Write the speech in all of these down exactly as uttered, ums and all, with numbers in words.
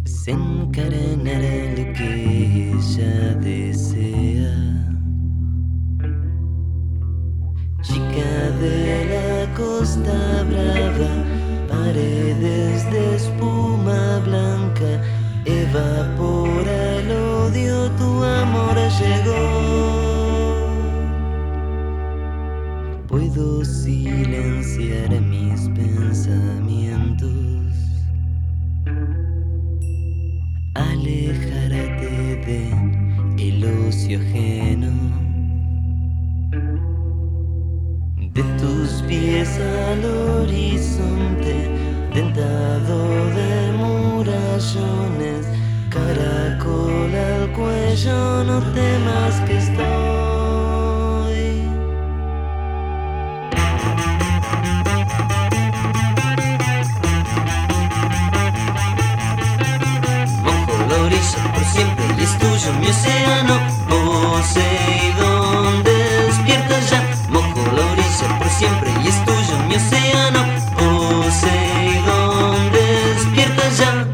desencadenará lo que ella desea. Chica de la Costa Brava, paredes de espuma blanca, evapora el odio, tu amor llegó. Puedo silenciar mis pensamientos, alejarte de el ocio ajeno, de tus pies al horizonte, dentado de murallones, caracol al cuello, no temas que estoy. Por siempre y es tuyo mi océano, Poseidón, despierta ya. Mojo la orilla por siempre y es tuyo mi océano, Poseidón, despierta ya.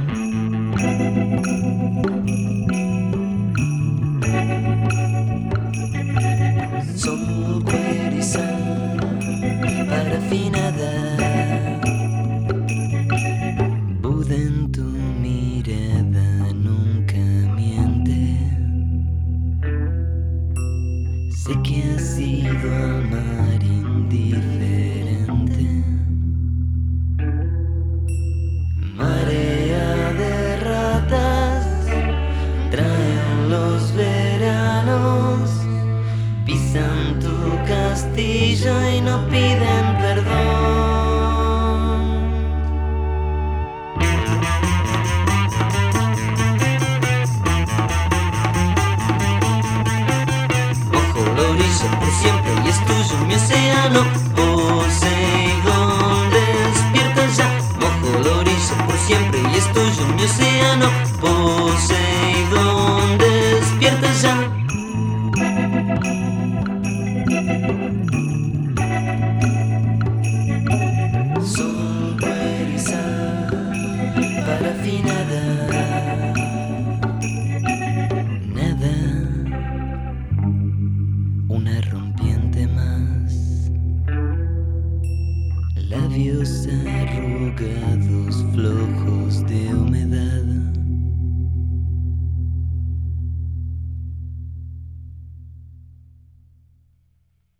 Sol, cueriza, parafinada, Buda en tu mirada nunca miente. Sé que has sido amar indiferente. Marea de ratas traen los veranos, pisan tu castillo y no piden perdón. Por siempre y es tuyo mi océano, Poseidón, despierta ya. Mojo la orilla por siempre y es tuyo mi océano, Poseidón, despierta ya. Sol, cueriza, parafinada,